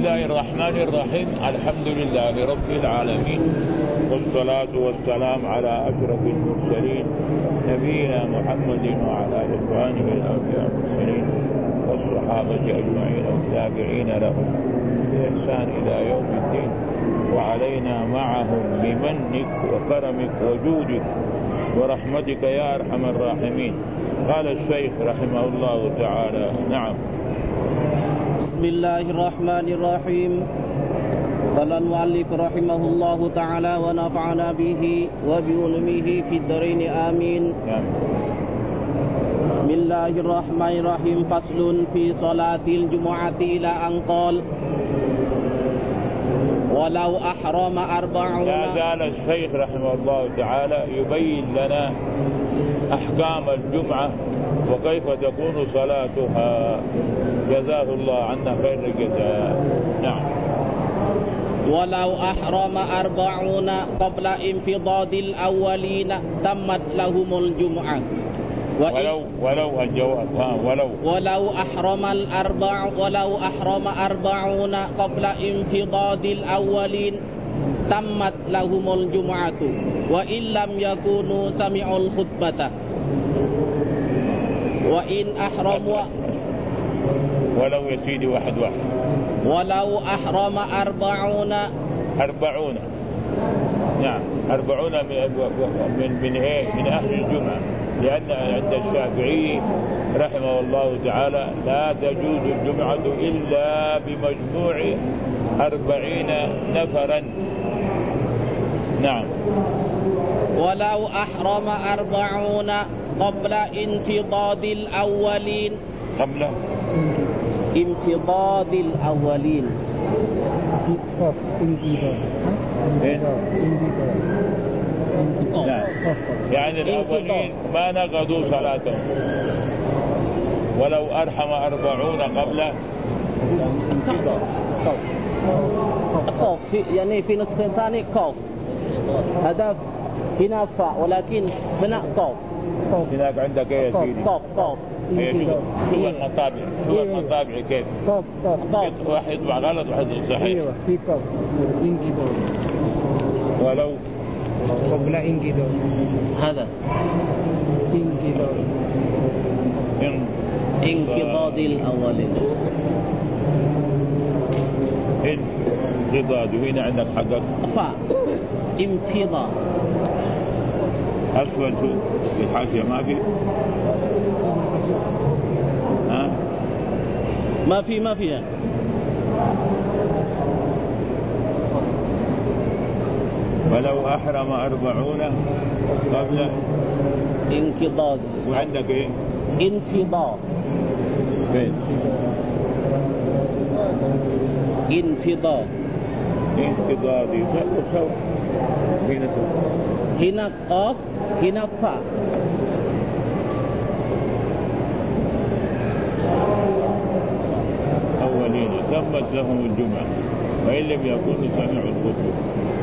الله الرحمن الرحيم. الحمد لله رب العالمين، والصلاة والسلام على أشرف المرسلين نبينا محمد وعلى إخوانه الأنبياء المرسلين والصحابة أجمعين والتابعين لهم بإحسان إلى يوم الدين، وعلينا معهم بمنك وكرمك وجودك ورحمتك يا أرحم الراحمين. قال الشيخ رحمه الله تعالى: نعم. بسم الله الرحمن الرحيم. قال المؤلف رحمه الله تعالى: ونفعنا به وبعلومه في الدارين آمين. نعم. بسم الله الرحمن الرحيم. فصل في صلاة الجمعة إلى أن قال: ولو أحرم 40. لا زال الشيخ رحمه الله تعالى يبين لنا أحكام الجمعة وكيف تكون صلاتها، جزاه الله عنا خير الجزاء. نعم. ولو أحرم 40 قبل انفضاض الأولين تمت لهم الجمعة. ولو الجواب ولو أحرم 40 قبل انفضاض الأولين تمت لهم الجمعة وإن لم يكونوا سمعوا الخطبة. وإن أحرموا ولو يسيدي واحد ولو أحرم 40. نعم 40 من أهل الجمعة، لأن عند الشافعي رحمه الله تعالى لا تجوز الجمعة إلا بمجموع 40 نفرا. نعم. ولو أحرم 40 قبل انفضاض الأولين. قبل انفضاض الأولين. نعم. يعني الأولين ما نقضوا صلاتهم. ولو أرحم 40 قبله قاف، يعني في نسخ ثاني قاف، هذا هنا فاء ولكن هنا قاف. هناك عندك ايه يا سيدي؟ قاف. شو المطابع كيف؟ قاف. واحد يطبع غلط واحد صحيح. ايوه في قاف. ولو قبل انقضاء هذا انقضاض الأولين. انقضاض، وين عندك حقك؟ فاء انفضاض. أسفل شو في الحاشية ما في؟ ها؟ ما في. ولو أحرم 40 قبل انقضاض. وعندك إيه؟ انفضاض. فين؟ انقضاضي. سو هنا قاف هنا فاء. أولين تمت لهم الجمعة وإن لم يكونوا سمعوا الخطبة.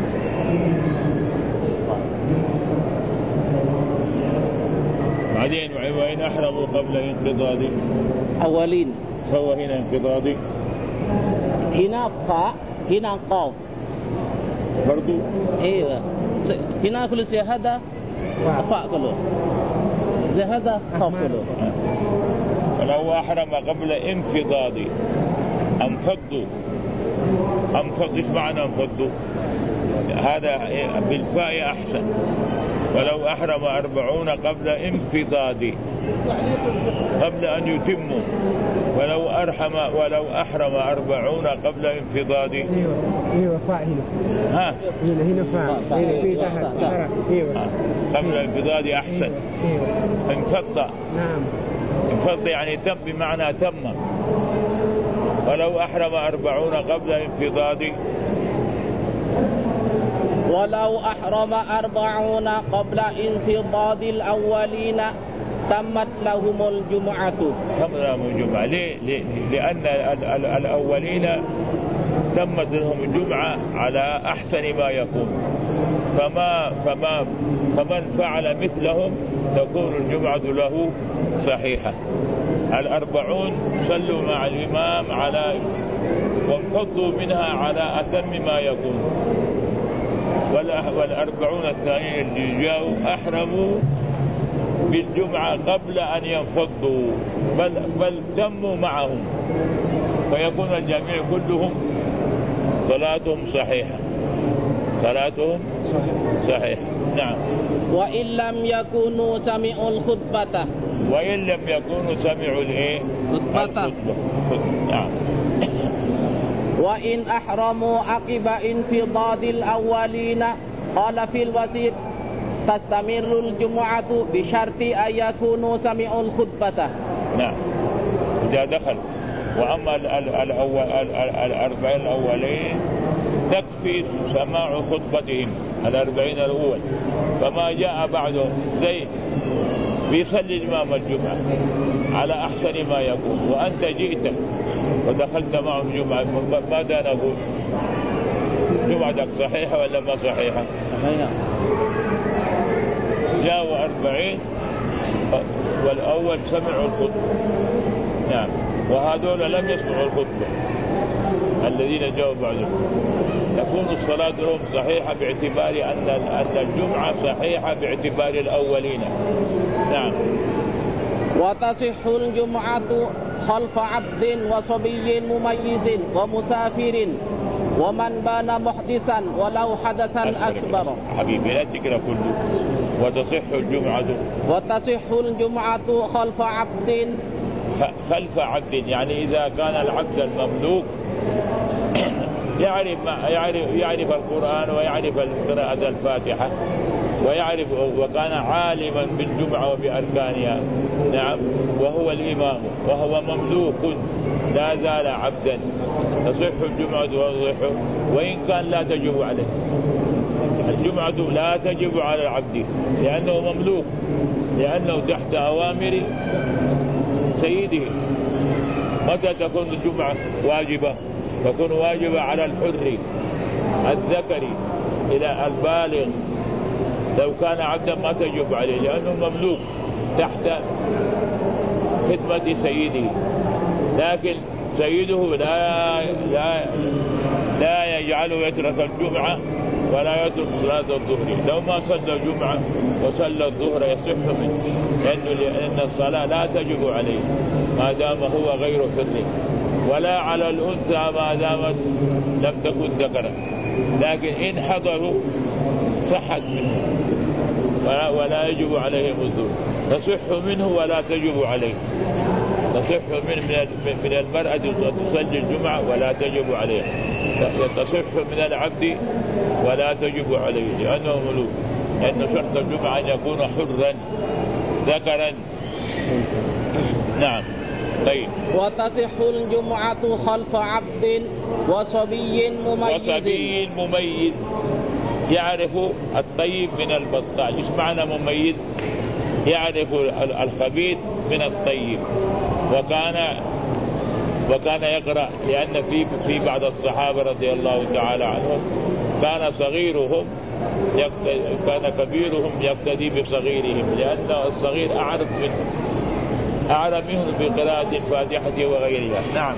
بعدين وإن أحرموا قبل انقضاض أولين. سوى هنا انقضاضي، هنا فاء هنا قاف برضو. ايوه هنا كل هذا فاء كله هذا قاف كله. ولو أحرم قبل انفضاض انفضوا. ايش معنى انفضوا؟ هذا بالفاء أحسن. ولو أحرم 40 قبل انفضاض قبل أن يتموا. ولو أحرم 40 قبل انفضاض. ايوه فاء هنا. هنا فاء. في تحت. ايوه قبل انفضاض أحسن. ايوه انفض. نعم. انفض يعني تم، بمعنى تم. ولو أحرم 40 قبل انفضاض. ولو أحرم 40 قبل انفضاض الأولين تمت لهم الجمعة. تمت لهم الجمعة. ليه؟ لأن الأولين تمت لهم الجمعة على أحسن ما يكون، فمن فعل مثلهم تكون الجمعة له صحيحة. 40 صلوا مع الإمام على وانفضوا منها على أتم ما يكون. والأربعون الثانيين اللي جاءوا أحرموا بالجمعة قبل أن ينفضوا، بل تموا معهم، فيكون الجميع كلهم صلاتهم صحيحة. نعم. وإن لم يكونوا سمعوا الخطبة الخطبة. نعم. وإن أحرموا عقب انفضاض الأولين قال في الوسيط تستمر الجمعة بشرط أن يكونوا سمعوا الخطبة. نعم إذا دخل. وأما الأربعين الأولين تكفي سماع خطبتهم 40 الأول، فما جاء بعدهم زي بيصلي الإمام الجمعة على أحسن ما يكون، وأنت جئت ودخلت معهم جمعة، ماذا نقول؟ جمعتك صحيحة ولا ما صحيحة؟ جاءوا 40 والأول سمعوا الخطبة. نعم. وهذول لم يسمعوا الخطبة الذين جاءوا بعدهم، تكون الصلاة لهم صحيحة باعتبار أن الجمعة صحيحة باعتبار الأولين. نعم. وتصح الجمعة خلف عبد وصبي مميز ومسافر ومن بان محدثا ولو حدثا أكبر. حبيبي لا تقرأ كله. وتصح الجمعة خلف عبد يعني إذا كان العبد المملوك يعرف القرآن ويعرف قراءة الفاتحة وكان عالما بالجمعة وبأركانها. نعم. وهو الإمام وهو مملوك لا زال عبدا، تصح الجمعة وتصح وإن كان لا تجب عليه. الجمعة لا تجب على العبد لأنه مملوك، لأنه تحت أوامر سيده. متى تكون الجمعة واجبة؟ تكون واجبة على الحر الذكر إلى البالغ. لو كان عبدا ما تجب عليه لأنه مملوك تحت خدمة سيده، لكن سيده لا يجعله يترك الجمعة ولا يترك صلاة الظهر. لو ما صلى الجمعة وصلى الظهر يصح منه، لأن الصلاة لا تجب عليه ما دام هو غير حر، ولا على الأنثى ما دامت لم تكن ذكرا. لكن إن حضروا صحت منه ولا يجب عليهم الظهر. تصح منه ولا تجب عليه. تصح من المرأة تصلي الجمعة ولا تجب عليها. تصح من العبد ولا تجب عليه لأنه ملوك، لأن شرط الجمعة أن يكون حرا ذكرا. نعم. طيب. وتصح الجمعة خلف عبد وصبي مميز يعرف الطيب من البطال. ايش معنى مميز؟ يعرف الخبيث من الطيب. وكان يقرأ، لأن في بعض الصحابة رضي الله تعالى عنهم كان صغيرهم كان كبيرهم يقتدي بصغيرهم، لأن الصغير أعرف منهم في قراءة الفاتحة وغيرها. نعم.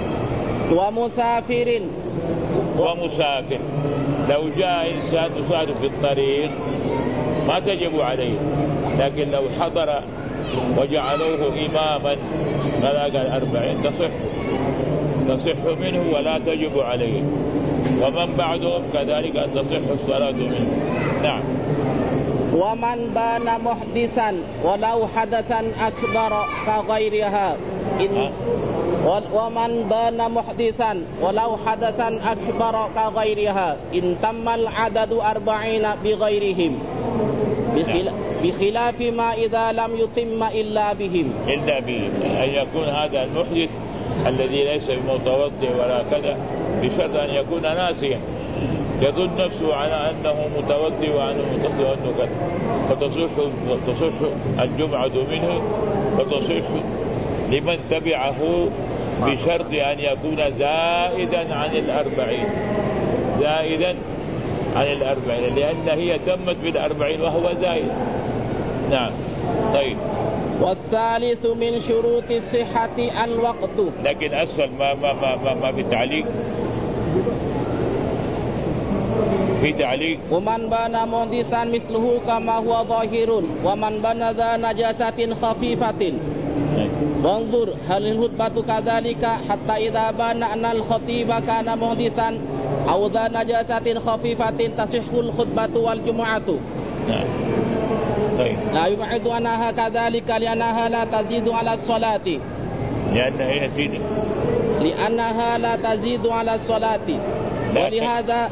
ومسافر لو جاء إنسان مسافر في الطريق ما تجب عليه، لكن لو حضر وجعلوه إماما بلغ 40 تصح منه ولا تجب عليه. ومن بعدهم كذلك أن تصح الصلاة منه. نعم. ومن بان محدثا ولو حدثا أكبر كغيرها ومن بان محدثا ولو حدثا أكبر كغيرها إن تم العدد 40 بغيرهم، بخلاف ما إذا لم يتم إلا بهم. أن يكون هذا المحدث الذي ليس بمتوضئ ولا كذا بشرط أن يكون ناسيا، يظن نفسه على أنه متوضئ وأنه متصل وأنه كذا، فتصح الجمعة منه وتصح لمن تبعه بشرط أن يكون زائدا عن 40 لأن هي تمت 40 وهو زائد. نعم. طيب. والثالث من شروط الصحة الوقت. لكن أسهل ما في تعليق. في تعليق ومن بنى محدثا مثله كما هو ظاهر ومن بنى ذا نجاسة خفيفة. وانظر هل الخطبة كذلك حتى إذا بان أن الخطيب كان محدثا أو ذا نجاسة خفيفة تصح الخطبة والجمعة. طيب. لا يبعد أنها كذلك لأنها لا تزيد على الصلاة. لأنها لا تزيد على الصلاة. ولهذا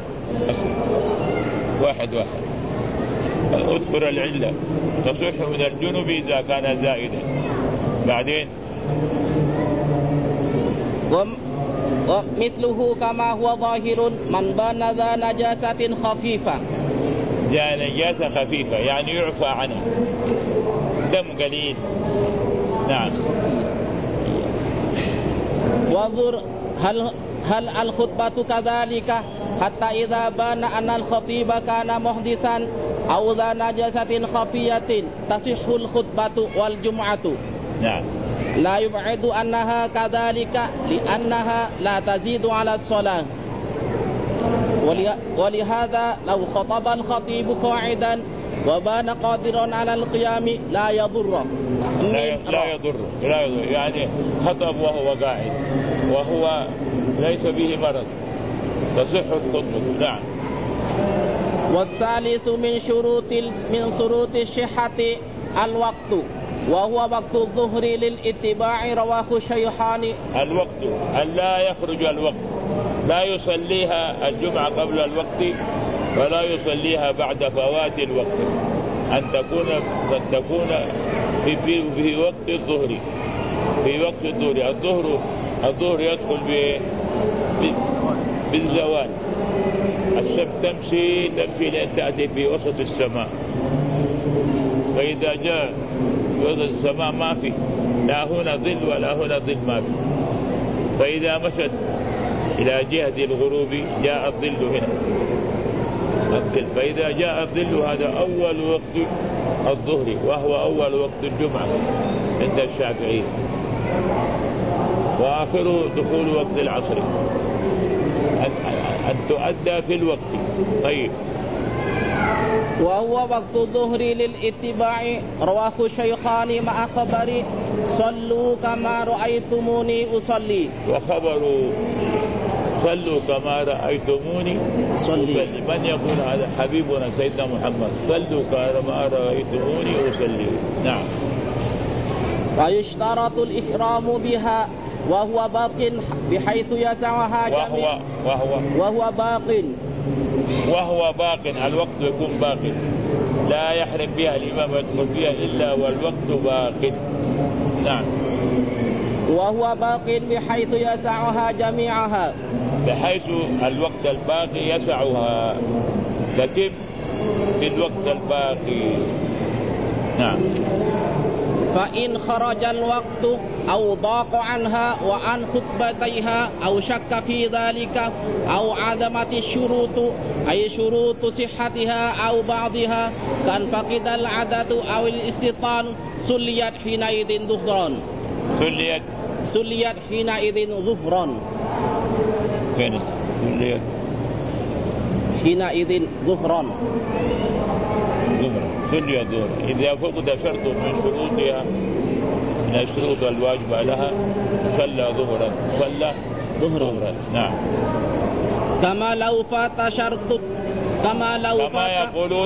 واحد اذكر العلة تصح من الجنب إذا كان زائدا. بعدين ومثله كما هو ظاهر من بان ذا نجاسة خفيفة. جاء نجاسة خفيفة يعني يعفى عنها دم قليل. نعم. وانظر هل الخطبة كذلك حتى إذا بان أن الخطيب كان محدثا أو ذا نجاسة خفية تصح الخطبة والجمعة. نعم. لا يبعد أنها كذلك لأنها لا تزيد على الصلاة. ولهذا لو خطب الخطيب قاعدا وبان قادرا على القيام لا يضر. لا يضر يعني خطب وهو قاعد وهو ليس به مرض تصح الخطبة. نعم. والثالث من شروط الصحة الوقت وهو وقت الظهر للاتباع رواه الشيخان. الوقت أن لا يخرج الوقت، لا يصليها الجمعة قبل الوقت ولا يصليها بعد فوات الوقت، أن تكون في وقت الظهر. في وقت الظهر الظهر يدخل بالزوال. الشمس تمشي لأن تأتي في وسط السماء، فإذا جاء في وسط السماء ما في لا هنا ظل ولا هنا ظل ما في، فإذا مشت إلى جهة الغروب جاء الظل هنا الظل، فإذا جاء الظل هذا أول وقت الظهر وهو أول وقت الجمعة عند الشافعي، وآخره دخول وقت العصر أن تؤدى في الوقت. طيب. وهو وقت الظهر للاتباع رواه الشيخان مع خبر صلوا كما رأيتموني أصلي. وخبر صلوا كما رأيتموني أصلي من يقول هذا؟ حبيبنا سيدنا محمد صلوا كما رأيتموني أصلي. نعم. ويشترط الإحرام بها وهو باق بحيث يسعها جميع وهو باق الوقت يكون باق، لا يحرم بها الإمام يدخل فيها إلا والوقت باق. نعم. وهو باق بحيث يسعها جميعها، بحيث الوقت الباقي يسعها تتم في الوقت الباقي. نعم. فإن خرج الوقت أو ضاق عنها وعن خطبتيها أو شك في ذلك أو عدمت الشروط أي شروط صحتها أو بعضها كان فقد العدد أو الاستيطان صليت حينئذ ظهرا. صليت حينئذ ظهرا. فين صليت؟ حينئذ ظهرا. صليت ظهرا إذا فقد شرط من شروطها من الشروط الواجبة لها صلى ظهرا. نعم. كما لو فات شرط كما يقولون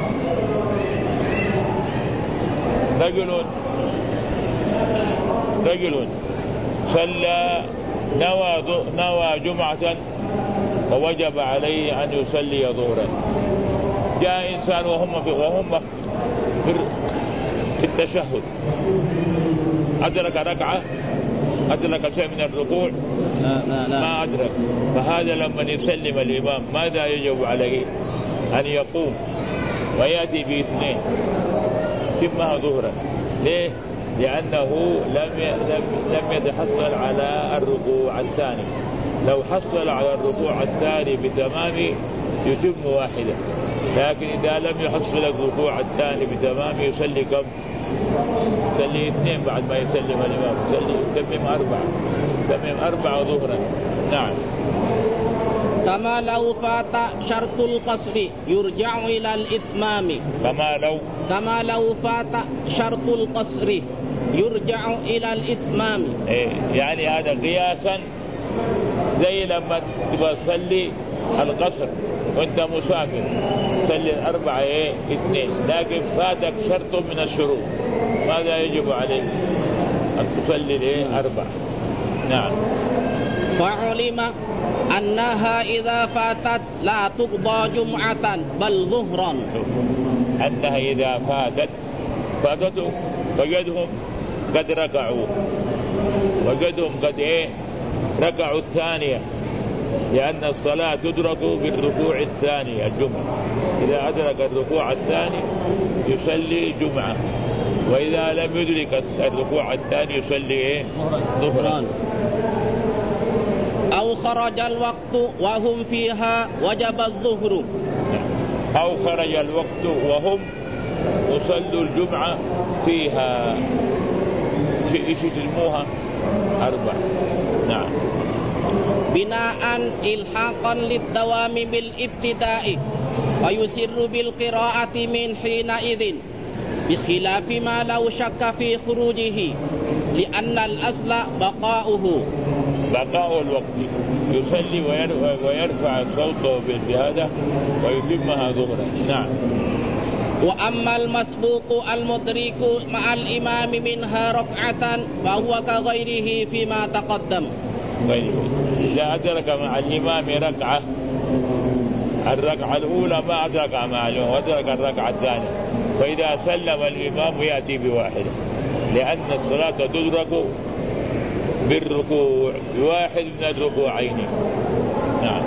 رجل صلى نوى جمعة ووجب عليه أن يصلي ظهرا. جاء إنسان وهم في التشهد أدرك ركعة، أدرك شيء من الركوع ما أدرك، فهذا لما يسلم الإمام ماذا يجب عليه؟ أن يقوم ويأتي باثنين تمها ظهرا. ليه؟ لأنه لم يتحصل على الركوع الثاني. لو حصل على الركوع الثاني بتمام يتم واحدة، لكن إذا لم يحصل الركوع الثاني بتمام يصلي كم؟ يصلي 2 بعد ما يسلم الإمام، يتمم 4 ظهرا. نعم. كما لو فات شرط القصر يرجع إلى الإتمام. كما لو فات شرط القصر يرجع إلى الإتمام. يعني هذا قياسا زي لما تبغى تصلي القصر وانت مسافر تصلي 4 2، لكن فاتك شرط من الشروط، ماذا يجب عليك؟ أن تصلي 4. نعم. فعلم أنها إذا فاتت لا تقضى جمعة بل ظهرا. أنها إذا فاتت وجدهم قد ركعوا، وجدهم قد ركعوا الثانية، لأن الصلاة تدرك بالركوع الثاني الجمعة. إذا أدرك الركوع الثاني يصلي جمعة، وإذا لم يدرك الركوع الثاني يصلي ظهرا. أو خرج الوقت وهم فيها وجب الظهر. أو خرج الوقت وهم يصلوا الجمعة فيها، إيش يسموها 4. نعم. بناء إلحاقا للدوام بالابتداء، ويسر بالقراءة من حينئذ، بخلاف ما لو شك في خروجه، لأن الأصل بقاء الوقت، يصلي ويرفع صوته بهذا ويتمها ظهرا. نعم. وأما المسبوق المدرك مع الإمام منها ركعة فهو كغيره فيما تقدم. إذا أدرك مع الإمام ركعة، الركعة الأولى ما أدرك مع الإمام وأدرك الركعة الثانية، فإذا سلم الإمام يأتي بواحدة، لأن الصلاة تدرك بالركوع بواحد من الركوعين. نعم.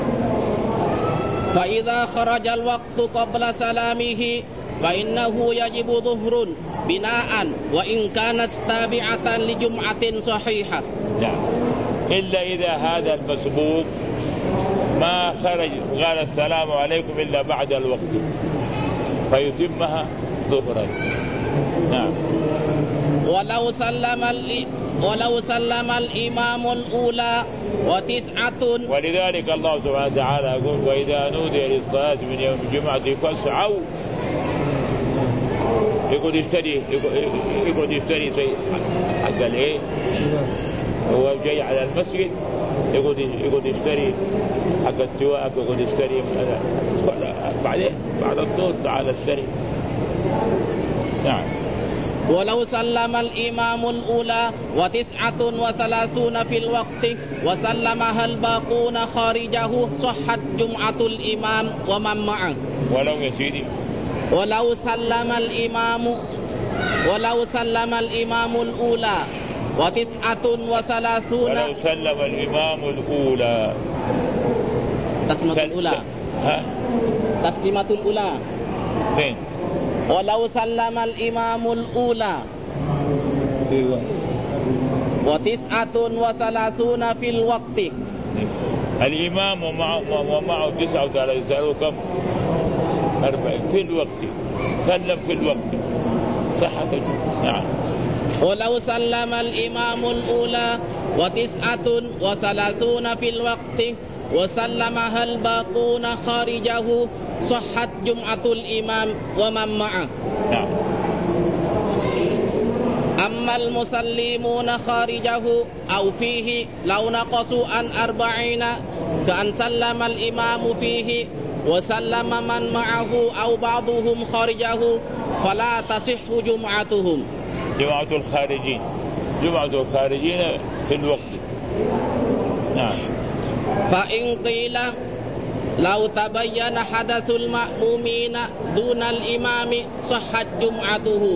فإذا خرج الوقت قبل سلامه فإنه يجب ظهر بناء، وإن كانت تابعة لجمعة صحيحة. نعم. إلا إذا هذا المسبوق ما خرج قال السلام عليكم إلا بعد الوقت فيتمها ظهرا. نعم. ولو سلم الإمام الأولى 9. ولذلك الله سبحانه وتعالى يقول وإذا نودي للصلاة من يوم الجمعة فاسعوا، يقول يشتري شيء حق هو جاي على المسجد، يقول يشتري حق السواك، يقول يشتري بعدين بعد الظهر تعالى اشتري. نعم. ولو سلم الإمام الأولى 39 في الوقت وسلمها الباقون خارجه صحت جمعة الإمام ومن معه. ولو سلم الإمام الأولى 39. ولو سلم الإمام الأولى تسليمة الأولى فين؟ ولو سلم الإمام الأولى 39 في الوقت، الإمام ومعه 39 صاروا كم؟ 40 في الوقت، سلم في الوقت صحة الجمعة. نعم. ولو سلم الإمام الأولى 39 في الوقت وسلمها الباقون خارجه صحت جمعة الإمام ومن معه. نعم. أما المسلمون خارجه أو فيه لو نقصوا عن 40 كأن سلم الإمام فيه وسلم من معه أو بعضهم خارجه فلا تصح جمعتهم. جمعة الخارجين في الوقت. نعم. فإن قيل لو تبين حدث المأمومين دون الإمام صحت جمعته.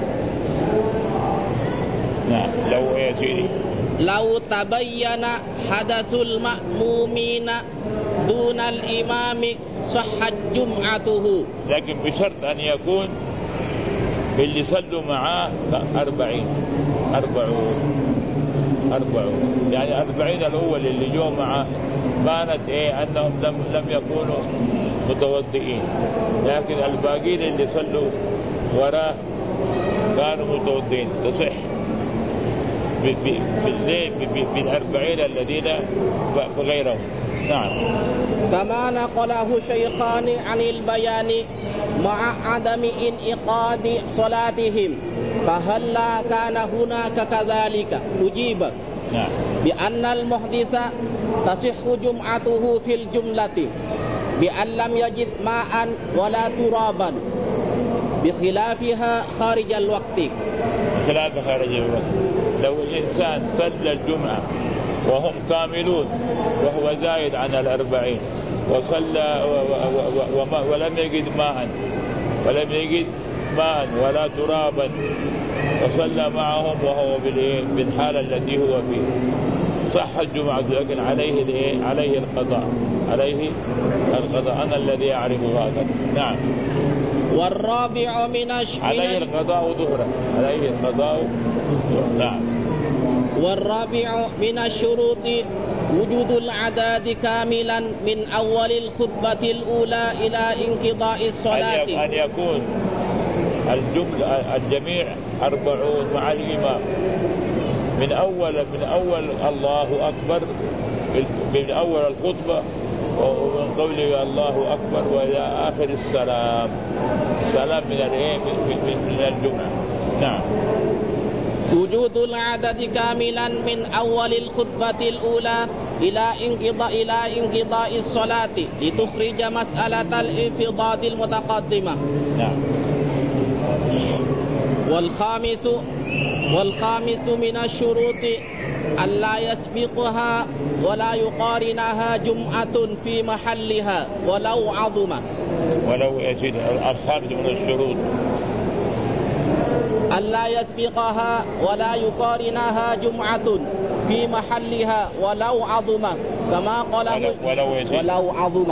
نعم. لو تبين حدث المأمومين دون الإمام صحت جمعته، لكن بشرط أن يكون اللي صلوا معاه 40 يعني 40 الأول اللي جو معاه بانت أنهم لم يكونوا متوضئين، لكن الباقين اللي صلوا وراه كانوا متوضين تصح بالأربعين الذين غيرهم. نعم. كما نقله شيخان عن البيان مع عدم انعقاد صلاتهم، فهلا كان هناك كذلك؟ أجيب نعم بأن المحدث تصح جمعته في الجملة بأن لم يجد ماء ولا ترابا، بخلافها خارج الوقت. خلاف خارج الوقت، لو الإنسان صلى الجمعة وهم كاملون وهو زايد عن 40 وصلى ولم يجد ماء ولا ترابا وصلى معهم وهو بالحالة التي هو فيه صح الجمعة، لكن عليه القضاء. أنا الذي أعرف هذا. نعم. والرابع عليه القضاء ظهرا، عليه القضاء. نعم. والرابع من الشروط وجود العدد كاملا من أول الخطبة الأولى إلى انقضاء الصلاة، أن يكون الجميع 40 مع الإمام من أول الله أكبر، من أول الخطبة ومن قوله الله أكبر وإلى آخر السلام من الجمعة. نعم. وجود العدد كاملا من أول الخطبة الأولى إلى انقضاء الصلاة لتخرج مسألة الانفضاض المتقدمة. نعم. والخامس من الشروط ألا يسبقها ولا يقارنها جمعة في محلها ولو عظم. ولو يزيد. الخامس من الشروط ألا يسبقها ولا يقارنها جمعة في محلها ولو عظم، كما قاله ولو عظم.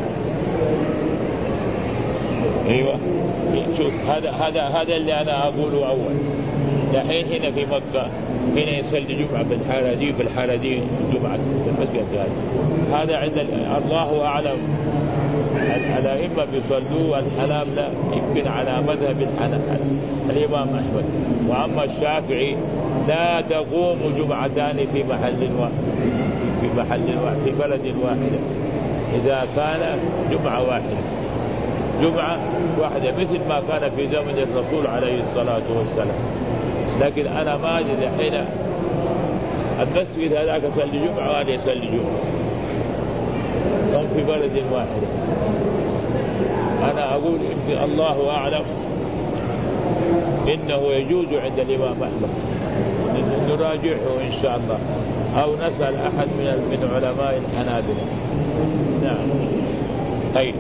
ايوه شوف هذا اللي انا اقوله اول. دحين هنا في مكة هنا يصلي جمعة في الحالة دي جمعة في المسجد هذا عند الله أعلم. الأئمة بيصلوا الحلام لا يمكن على مذهب الإمام أحمد. وأما الشافعي لا تقوم جمعتان في محل واحد في بلد واحدة إذا كان جمعة واحدة مثل ما كان في زمن الرسول عليه الصلاة والسلام. لكن أنا ما أدري حين المسجد هذاك يصلي جمعة وهذا يصلي جمعة هم في بلد واحدة. أنا أقول إن الله أعلم إنه يجوز عند الإمام أحمد نراجعه إن شاء الله أو نسأل أحد من علماء الحنابلة. نعم. طيب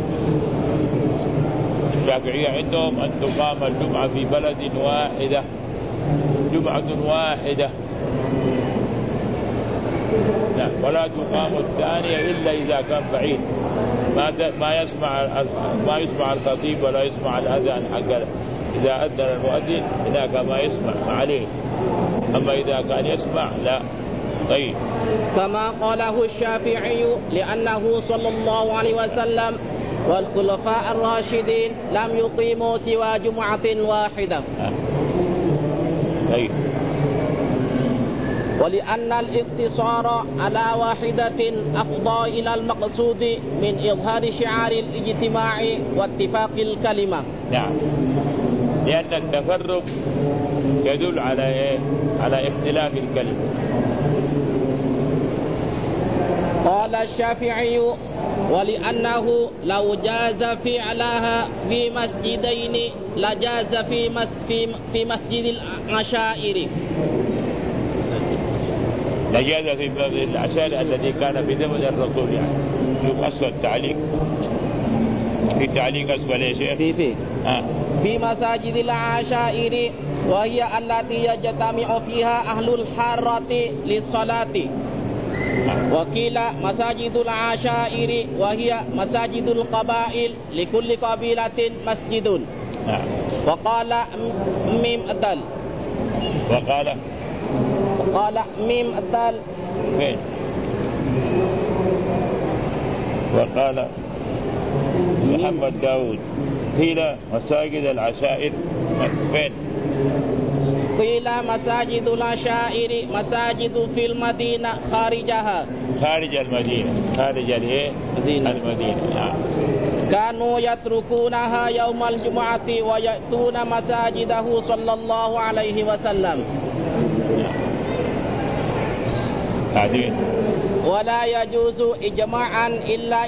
الشافعية عندهم أن تقام الجمعة في بلد واحدة جمعة واحدة. نعم. ولا تقام الثانية إلا إذا كان بعيد ما يسمع الخطيب ولا يسمع الأذان حقه. إذا أذن المؤذن هناك ما يسمع عليه، أما إذا كان يسمع لا. طيب. كما قاله الشافعي لأنه صلى الله عليه وسلم والخلفاء الراشدين لم يقيموا سوى جمعة واحدة. طيب. ولأن الاقتصار على واحدة أفضى إلى المقصود من إظهار شعار الاجتماع واتفاق الكلمة. نعم. لأن التفرق يدل على اختلاف الكلمة. قال الشافعي ولأنه لو جاز فعلها في مسجدين لجاز في مسجد العشائر. لجاز في العشائر الذي كان في زمن الرسول. يعني شوف أصل التعليق في تعليق أسفل يا شيخ في مساجد العشائر وهي التي يجتمع فيها أهل الحارة للصلاة. وقيل مساجد العشائر وهي مساجد القبائل لكل قبيلة مسجد. وقال ميم الدال وقال ميم الدال فين؟ وقال محمد داود قيل مساجد العشائر فين؟ قيل مساجد العشائر مساجد في المدينة خارجها خارج المدينة خارج المدينة. نعم. كانوا يتركونها يوم الجمعة ويأتون مساجده صلى الله عليه وسلم. بعدين ولا يجوز إجماعا إلا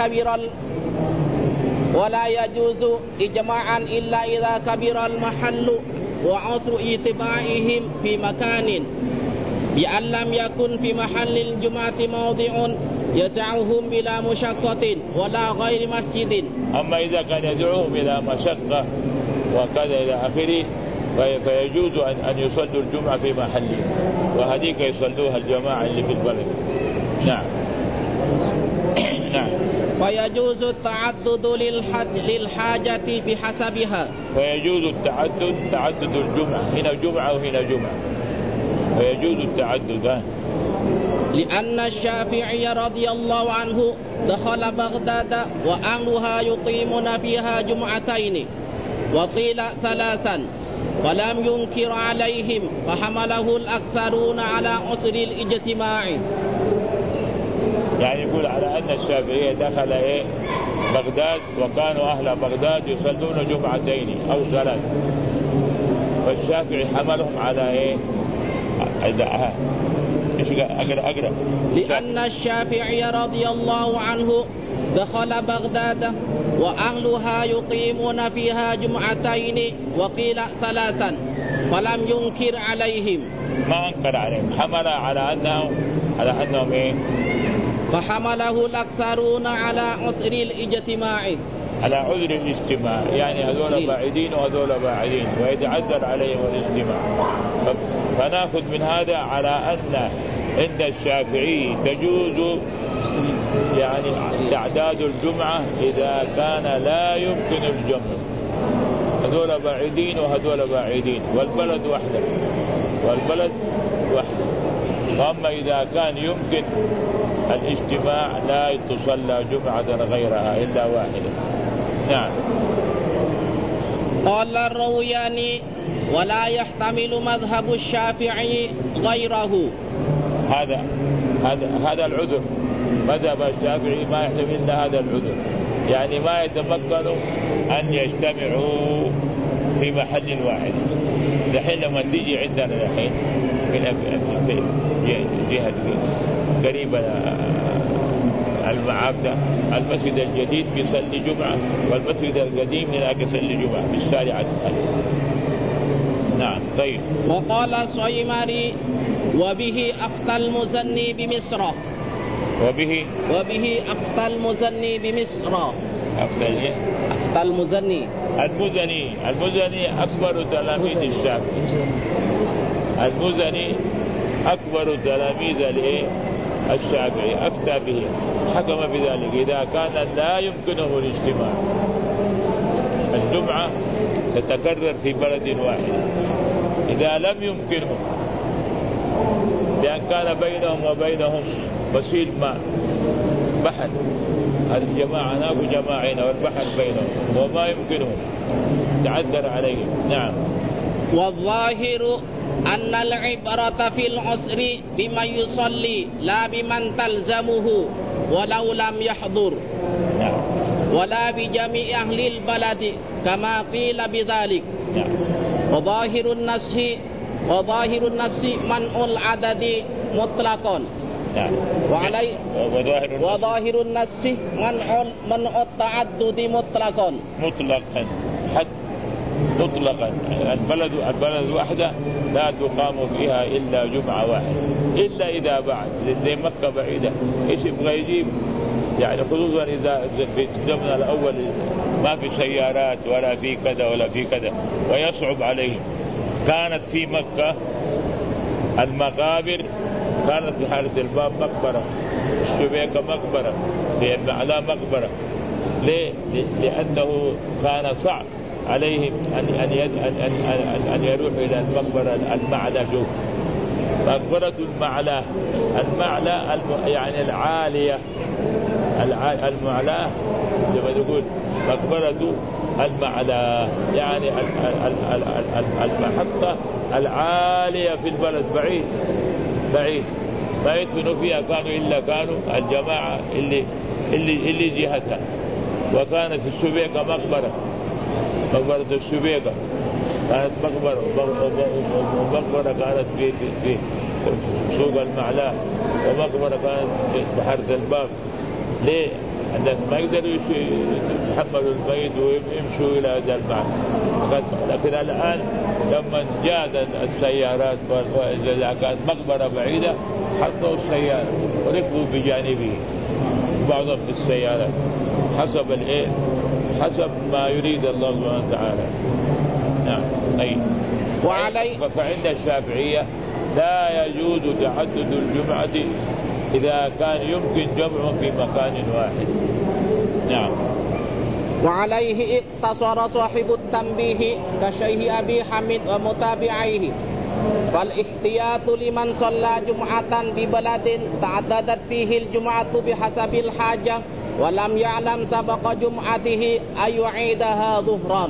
إذا كبر المحل وعسر اتباعهم في مكان بأن لم يكن في محل الجمعة موضع يسعهم بلا مشقة ولا غير مسجد. أما إذا كان يدعوهم إلى مشقة وكذا إلى آخره فيجوز أن يصلوا الجمعة في محله، وهذيك يصلوها الجماعة اللي في البلد. نعم. نعم. فيجوز التعدد للحاجة بحسبها. فيجوز تعدد الجمعة، هنا جمعة وهنا جمعة، فيجوز التعدد. لأن الشافعي رضي الله عنه دخل بغداد وأهلها يقيمون فيها جمعتين وقيل 3 فلم ينكر عليهم فحمله الأكثرون على عسر الاجتماع. يعني يقول على أن الشافعي دخل بغداد وكانوا أهل بغداد يصلون جمعتين أو 3، فالشافعي حملهم على أقرأ. لأن الشافعي رضي الله عنه دخل بغداد وأهلها يقيمون فيها جمعتين وقيل 3 فلم ينكر عليهم. ما أنكر عليهم، حمل على أنهم فحمله الأكثرون على عسر الاجتماع. على عذر الاجتماع، يعني هذول باعدين وهذول باعدين ويتعذر عليهم الاجتماع. فنأخذ من هذا على أن عند الشافعي تجوز يعني تعداد الجمعة إذا كان لا يمكن الجمع، هذول باعدين وهذول باعدين والبلد وحده. وأما إذا كان يمكن الاجتماع لا تصلى جمعة غيرها إلا واحدة. نعم. قال الروياني ولا يحتمل مذهب الشافعي غيره. هذا العذر، مذهب الشافعي ما يحتمل إلا هذا العذر، يعني ما يتمكنوا أن يجتمعوا في محل واحد. دحين لما تيجي عندنا دحين هنا في جهة قريبة المعابدة المسجد الجديد بيصلي جمعة، والمسجد القديم هناك يصلي جمعة في الشارع. نعم. طيب. وقال الصيمري وبه أفتى المزني بمصر. وبه أفتى المزني بمصر. أفتى المزني أكبر تلاميذ الشافعي. المزني أكبر تلاميذ الشافعي، أفتى به، حكم بذلك إذا كان لا يمكنه الاجتماع. الجمعة تتكرر في بلد واحد، إذا لم يمكنه لأن كان بينهم وبينهم وسيل ماء بحر، الجماعة هناك وجماعة هنا والبحر بينهم وما يمكنهم تعذر عليهم. نعم. والظاهر أن العبرة في العسر بمن يصلي لا بمن تلزمه ولو لم يحضر. نعم. ولا بجميع أهل البلد كما قيل بذلك. نعم. وظاهر النص منع العدد مطلقا. نعم. وظاهر النص منع التعدد مطلقا. مطلقا البلد واحدة لا تقام فيها إلا جمعة واحدة، إلا إذا بعد زي مكة بعيدة إيش يبغى يجيب، يعني خصوصا إذا في الزمن الأول ما في سيارات ولا في كذا ولا في كذا ويصعب عليهم. كانت في مكة المقابر كانت في حالة الباب مقبرة، الشبيكة مقبرة، في المعلى مقبرة. ليه؟ لأنه كان صعب عليهم أن يروحوا إلى المقبرة المعلى. شوف مقبرة المعلى يعني العالية، المعلى لما نقول مقبرة المعلى، يعني المحطة العالية في البلد بعيد ما يدفنوا فيها كانوا الجماعة اللي جهتها. وكانت السبيقة مقبرة السبيقة كانت مقبرة كانت في سوق المعلى، ومقبرة كانت في بحر الباب. ليه؟ الناس ما يقدروا يتحملوا الميت ويمشوا إلى هذا المعنى. لكن الآن لما جاءت السيارات وإذا كانت مقبرة بعيدة حطوا السيارة وركبوا بجانبه بعضهم في السيارات حسب ما يريد الله سبحانه وتعالى. نعم. فعند الشافعية لا يجوز تعدد الجمعة إذا كان يمكن جمع في مكان واحد. نعم. وعليه اقتصر صاحب التنبيه كشيخ أبي حميد ومتابعيه، فالاحتياط لمن صلى جمعة ببلد تعددت فيه الجمعة بحسب الحاجة ولم يعلم سبق جمعته أن يعيدها ظهرا.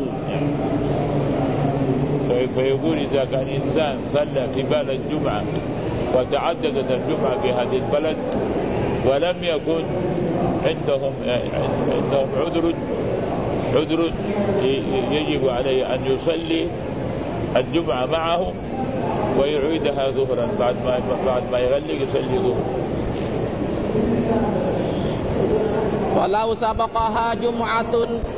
فيقول إذا كان إنسان صلى في بلد جمعة وتعددت الجمعة في هذه البلد ولم يكن عندهم عذر يجب عليه أن يصلي الجمعة معهم ويعيدها ظهرا بعد ما يغلق يصلي ظهرا. ولو سبقها جمعة